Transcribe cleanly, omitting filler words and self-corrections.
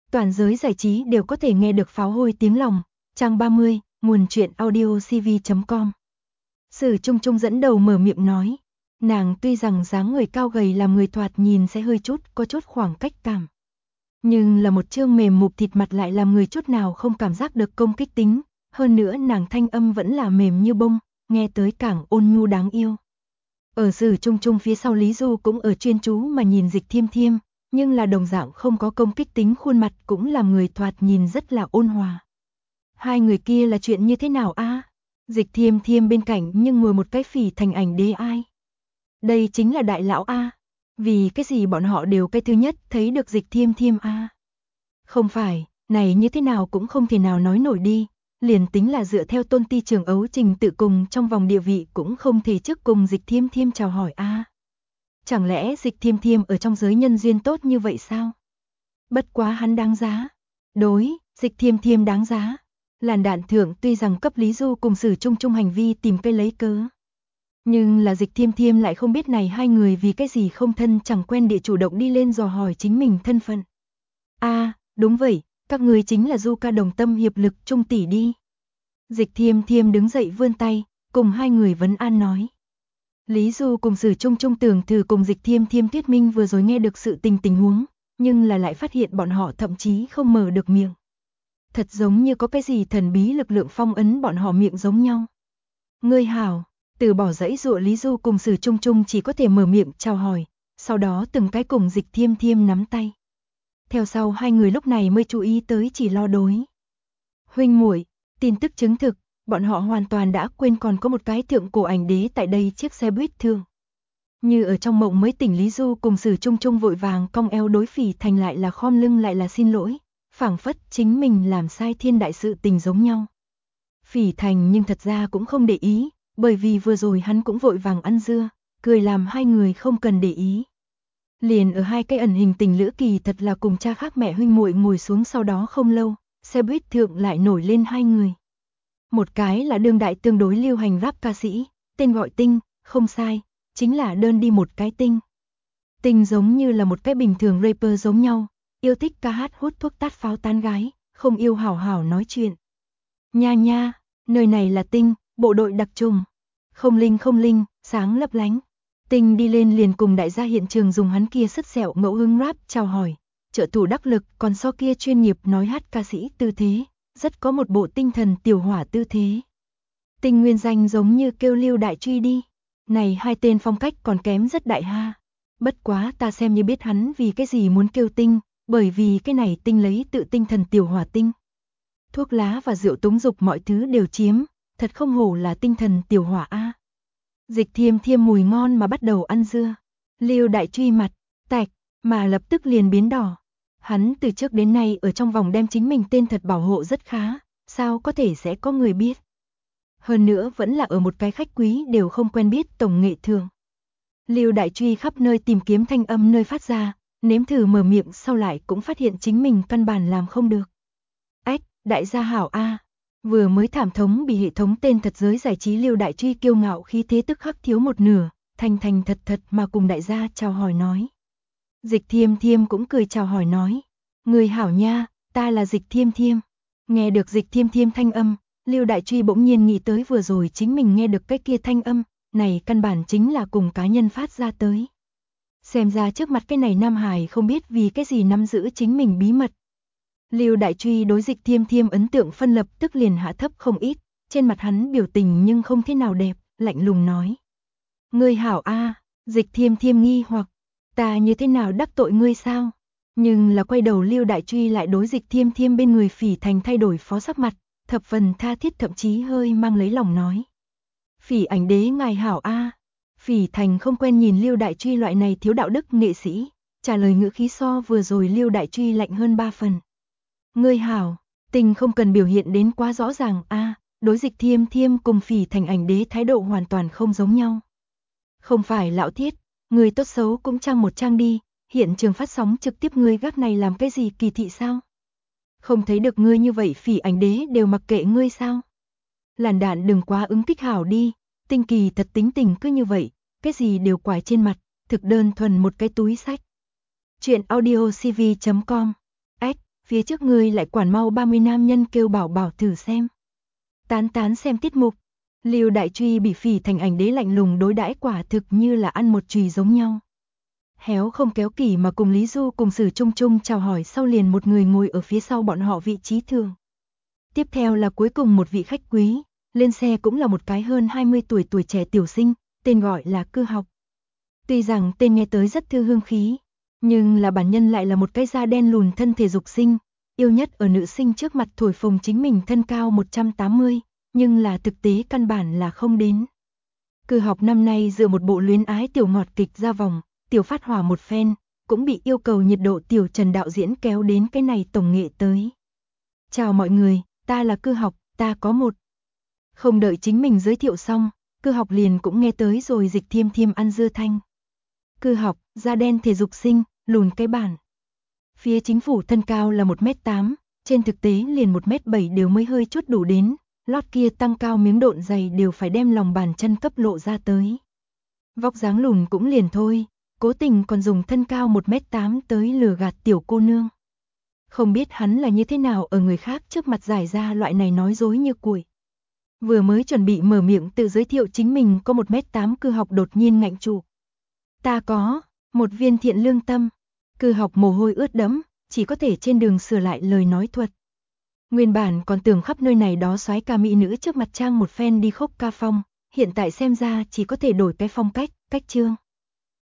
Toàn giới giải trí đều có thể nghe được pháo hôi tiếng lòng. Trang 30, nguồn truyện audiocv.com. Sử Trung Trung dẫn đầu mở miệng nói. Nàng tuy rằng dáng người cao gầy làm người thoạt nhìn sẽ hơi có chút khoảng cách cảm. Nhưng là một trương mềm mục thịt mặt lại làm người chút nào không cảm giác được công kích tính. Hơn nữa nàng thanh âm vẫn là mềm như bông, nghe tới càng ôn nhu đáng yêu. Ở Sử Trung Trung phía sau Lý Du cũng ở chuyên chú mà nhìn Dịch Thiêm Thiêm, nhưng là đồng dạng không có công kích tính, khuôn mặt cũng làm người thoạt nhìn rất là ôn hòa. Hai người kia là chuyện như thế nào a? Dịch Thiêm Thiêm bên cạnh nhưng ngồi một cái Phỉ Thành ảnh đế ai? Đây chính là đại lão a. Vì cái gì bọn họ đều cái thứ nhất thấy được Dịch Thiêm Thiêm a? Không phải, này như thế nào cũng không thể nào nói nổi đi. Liền tính là dựa theo Tôn Ti Trường ấu trình tự cùng trong vòng địa vị cũng không thể trước cùng Dịch Thiêm Thiêm chào hỏi a. Chẳng lẽ Dịch Thiêm Thiêm ở trong giới nhân duyên tốt như vậy sao? Bất quá hắn đáng giá. Đối, Dịch Thiêm Thiêm đáng giá. Làn Đạn thượng tuy rằng cấp Lý Du cùng Sử Trung Trung hành vi tìm cây lấy cớ. Nhưng là Dịch Thiêm Thiêm lại không biết này hai người vì cái gì không thân chẳng quen địa chủ động đi lên dò hỏi chính mình thân phận. A, đúng vậy, các người chính là Du ca đồng tâm hiệp lực Trung tỷ đi. Dịch Thiêm Thiêm đứng dậy vươn tay, cùng hai người vấn an nói. Lý Du cùng Sử Trung Trung tưởng thử cùng Dịch Thiêm Thiêm thuyết minh vừa rồi nghe được sự tình huống, nhưng là lại phát hiện bọn họ thậm chí không mở được miệng. Thật giống như có cái gì thần bí lực lượng phong ấn bọn họ miệng giống nhau. Ngươi hảo, từ bỏ dãy dụa Lý Du cùng Sử Trung Trung chỉ có thể mở miệng chào hỏi, sau đó từng cái cùng Dịch Thiêm Thiêm nắm tay. Theo sau hai người lúc này mới chú ý tới chỉ lo đối. Huynh muội, tin tức chứng thực, bọn họ hoàn toàn đã quên còn có một cái thượng cổ ảnh đế tại đây chiếc xe buýt thường. Như ở trong mộng mới tỉnh, Lý Du cùng Sử Trung Trung vội vàng cong eo đối Phỉ Thành lại là khom lưng lại là xin lỗi, phảng phất chính mình làm sai thiên đại sự tình giống nhau. Phỉ Thành nhưng thật ra cũng không để ý, bởi vì vừa rồi hắn cũng vội vàng ăn dưa, cười làm hai người không cần để ý. Liền ở hai cái ẩn hình tình lữ kỳ thật là cùng cha khác mẹ huynh muội ngồi xuống, sau đó không lâu, xe buýt thượng lại nổi lên hai người. Một cái là đương đại tương đối lưu hành rap ca sĩ, tên gọi Tinh, không sai, chính là đơn đi một cái Tinh. Tinh giống như là một cái bình thường rapper giống nhau, yêu thích ca hát hút thuốc tát pháo tán gái, không yêu hảo hảo nói chuyện. Nha nha, nơi này là Tinh, bộ đội đặc trùng. Không linh, sáng lấp lánh. Tinh đi lên liền cùng đại gia hiện trường dùng hắn kia sứt sẹo ngẫu hứng rap chào hỏi, trợ thủ đắc lực, còn so kia chuyên nghiệp nói hát ca sĩ tư thế, rất có một bộ tinh thần tiểu hỏa tư thế. Tinh nguyên danh giống như kêu Lưu Đại Truy đi. Này hai tên phong cách còn kém rất đại ha. Bất quá ta xem như biết hắn vì cái gì muốn kêu Tinh, bởi vì cái này Tinh lấy tự tinh thần tiểu hỏa tinh. Thuốc lá và rượu túng dục mọi thứ đều chiếm, thật không hổ là tinh thần tiểu hỏa a. Dịch Thiêm Thiêm mùi ngon mà bắt đầu ăn dưa. Lưu Đại Truy mặt tạch mà lập tức liền biến đỏ. Hắn từ trước đến nay ở trong vòng đem chính mình tên thật bảo hộ rất khá, sao có thể sẽ có người biết. Hơn nữa vẫn là ở một cái khách quý đều không quen biết tổng nghệ thường. Lưu Đại Truy khắp nơi tìm kiếm thanh âm nơi phát ra, nếm thử mở miệng sau lại cũng phát hiện chính mình căn bản làm không được. Ách, đại gia hảo a. Vừa mới thảm thống bị hệ thống tên thật giới giải trí Lưu Đại Truy kiêu ngạo khí thế tức khắc thiếu một nửa, thành thật thật mà cùng đại gia chào hỏi nói. Dịch Thiêm Thiêm cũng cười chào hỏi nói, người hảo nha, ta là Dịch Thiêm Thiêm. Nghe được Dịch Thiêm Thiêm thanh âm, Lưu Đại Truy bỗng nhiên nghĩ tới vừa rồi chính mình nghe được cái kia thanh âm, này căn bản chính là cùng cá nhân phát ra tới. Xem ra trước mặt cái này Nam Hải không biết vì cái gì nắm giữ chính mình bí mật. Lưu Đại Truy đối Dịch Thiêm Thiêm ấn tượng phân lập tức liền hạ thấp không ít, trên mặt hắn biểu tình nhưng không thế nào đẹp, lạnh lùng nói. Ngươi hảo a. Dịch Thiêm Thiêm nghi hoặc, ta như thế nào đắc tội ngươi sao? Nhưng là quay đầu Lưu Đại Truy lại đối Dịch Thiêm Thiêm bên người Phỉ Thành thay đổi phó sắc mặt, thập phần tha thiết thậm chí hơi mang lấy lòng nói. Phỉ ảnh đế ngài hảo a. Phỉ Thành không quen nhìn Lưu Đại Truy loại này thiếu đạo đức nghệ sĩ, trả lời ngữ khí so vừa rồi Lưu Đại Truy lạnh hơn 3 phần. Ngươi hảo, Tình không cần biểu hiện đến quá rõ ràng a. Đối Dịch Thiêm Thiêm cùng Phỉ Thành ảnh đế thái độ hoàn toàn không giống nhau. Không phải lão thiết, người tốt xấu cũng trang một trang đi, hiện trường phát sóng trực tiếp ngươi gác này làm cái gì kỳ thị sao? Không thấy được ngươi như vậy Phỉ ảnh đế đều mặc kệ ngươi sao? Làn Đạn đừng quá ứng kích hảo đi, Tinh kỳ thật tính tình cứ như vậy, cái gì đều quải trên mặt, thực đơn thuần một cái túi sách. Chuyện audiocv.com. Phía trước ngươi lại quản mau 30 nam nhân kêu bảo bảo thử xem. Tán xem tiết mục. Lưu Đại Truy bị Phỉ Thành Ảnh Đế lạnh lùng đối đãi quả thực như là ăn một chùy giống nhau. Héo không kéo kỷ mà cùng Lý Du cùng Sử Trung Trung chào hỏi sau liền một người ngồi ở phía sau bọn họ vị trí thường. Tiếp theo là cuối cùng một vị khách quý, lên xe cũng là một cái hơn 20 tuổi trẻ tiểu sinh, tên gọi là Cư Học. Tuy rằng tên nghe tới rất thư hương khí, nhưng là bản nhân lại là một cái da đen lùn thân thể dục sinh, yêu nhất ở nữ sinh trước mặt thổi phồng chính mình thân cao 180, nhưng là thực tế căn bản là không đến. Cư Học năm nay dựa một bộ luyến ái tiểu ngọt kịch ra vòng, tiểu phát hỏa một phen, cũng bị yêu cầu nhiệt độ tiểu Trần đạo diễn kéo đến cái này tổng nghệ tới. Chào mọi người, ta là Cư Học, ta có một. Không đợi chính mình giới thiệu xong, Cư Học liền cũng nghe tới rồi dịch thiêm thiêm ăn dưa thanh. Cư Học, da đen thể dục sinh, lùn cái bản. Phía chính phủ thân cao là 1m8, trên thực tế liền 1m7 đều mới hơi chút đủ đến, lót kia tăng cao miếng độn dày đều phải đem lòng bàn chân cấp lộ ra tới. Vóc dáng lùn cũng liền thôi, cố tình còn dùng thân cao 1m8 tới lừa gạt tiểu cô nương. Không biết hắn là như thế nào ở người khác trước mặt giải ra loại này nói dối như củi. Vừa mới chuẩn bị mở miệng tự giới thiệu chính mình có 1m8 Cư Học đột nhiên ngạnh trụ. Ta có một viên thiện lương tâm. Cư Học mồ hôi ướt đẫm, chỉ có thể trên đường sửa lại lời nói thuật. Nguyên bản còn tưởng khắp nơi này đó soái ca mỹ nữ trước mặt trang một phen đi khúc ca phong, hiện tại xem ra chỉ có thể đổi cái phong cách, cách chương.